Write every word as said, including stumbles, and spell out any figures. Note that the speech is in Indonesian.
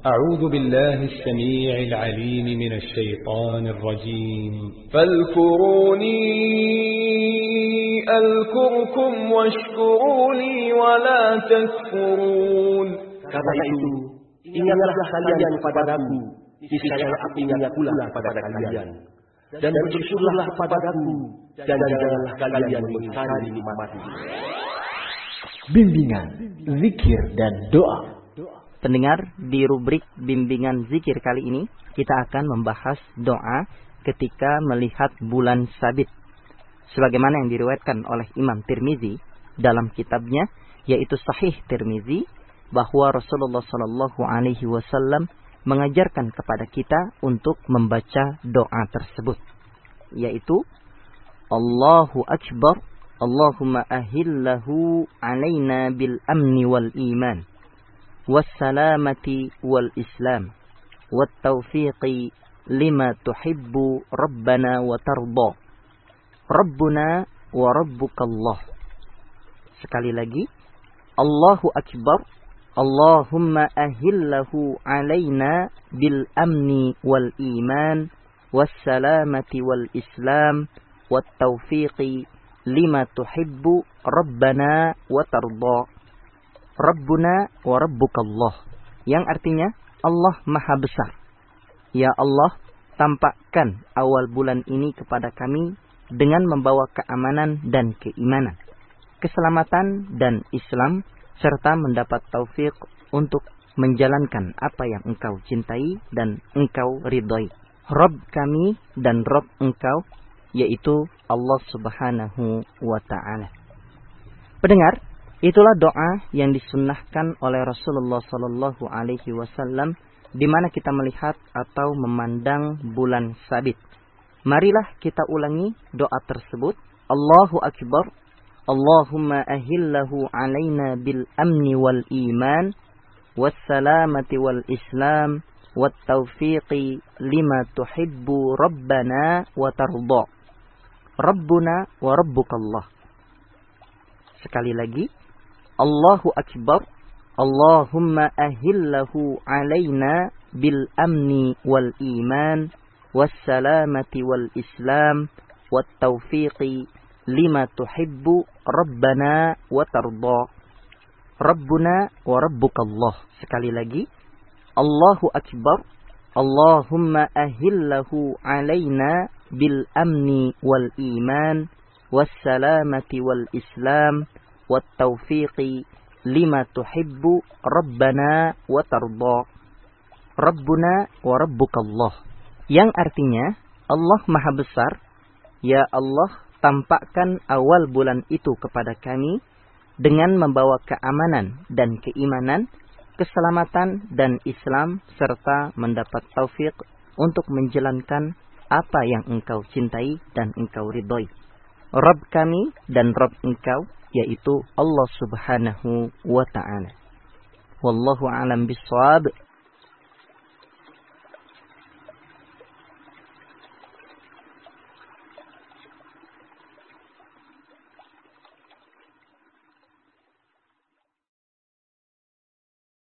أعوذ بالله السميع العليم من الشيطان الرجيم فاذكروني أذكركم واشكروا لي ولا تكفرون. Karena itu, ingatlah kalian kepadaku, niscaya aku ingat pula kepada kalian. Dan bersyukurlah kepadaku, dan janganlah kalian mengingkari nikmatku. Bimbingan, zikir, dan doa. Pendengar, di rubrik bimbingan zikir kali ini, kita akan membahas doa ketika melihat bulan sabit. Sebagaimana yang diriwayatkan oleh Imam Tirmizi dalam kitabnya, yaitu Sahih Tirmizi, bahwa Rasulullah Shallallahu Alaihi Wasallam mengajarkan kepada kita untuk membaca doa tersebut, yaitu Allahu Akbar, Allahumma ahillahu alaina bil amni wal iman, wassalamati wal islam, wat taufiqi lima tuhibbu rabbana wa tarda, rabbuna wa rabbukallah. Sekali lagi, Allahu Akbar, Allahumma ahillahu alaina bil amni wal iman, wassalamati wal islam, wat taufiqi lima tuhibbu rabbana wa tarda, Rabbuna wa Rabbukallah, yang artinya Allah Maha Besar. Ya Allah, tampakkan awal bulan ini kepada kami dengan membawa keamanan dan keimanan, keselamatan dan Islam, serta mendapat taufik untuk menjalankan apa yang Engkau cintai dan Engkau ridhai. Rabb kami dan Rabb Engkau, yaitu Allah Subhanahu wa Ta'ala. Pendengar, itulah doa yang disunnahkan oleh Rasulullah Sallallahu Alaihi Wasallam di mana kita melihat atau memandang bulan sabit. Marilah kita ulangi doa tersebut. Allahu Akbar, Allahumma ahillahu alaina bil amni wal iman, wassalamati wal islam, wat taufiqi lima tuhibbu rabbana wa tarda, Rabbuna wa Rabbukallah. Sekali lagi, Allahu Akbar, Allahumma ahillahu alaina bil amni wal iman, wassalamati wal islam, wat taufiqi lima tuhibbu rabbana wa tarda, Rabbuna wa Rabbukallah. Sekali lagi, Allahu Akbar, Allahumma ahillahu alaina bil amni wal iman, wassalamati wal islam, wat taufiqi lima tuhibbu rabbana wa tarda, Rabbuna wa Rabbukallah. Yang artinya, Allah Maha Besar, ya Allah, tampakkan awal bulan itu kepada kami dengan membawa keamanan dan keimanan, keselamatan dan Islam, serta mendapat taufik untuk menjalankan apa yang Engkau cintai dan Engkau ridhai. Rabb kami dan Rabb Engkau, yaitu Allah Subhanahu wa Ta'ala. Wallahu a'lam bishawab.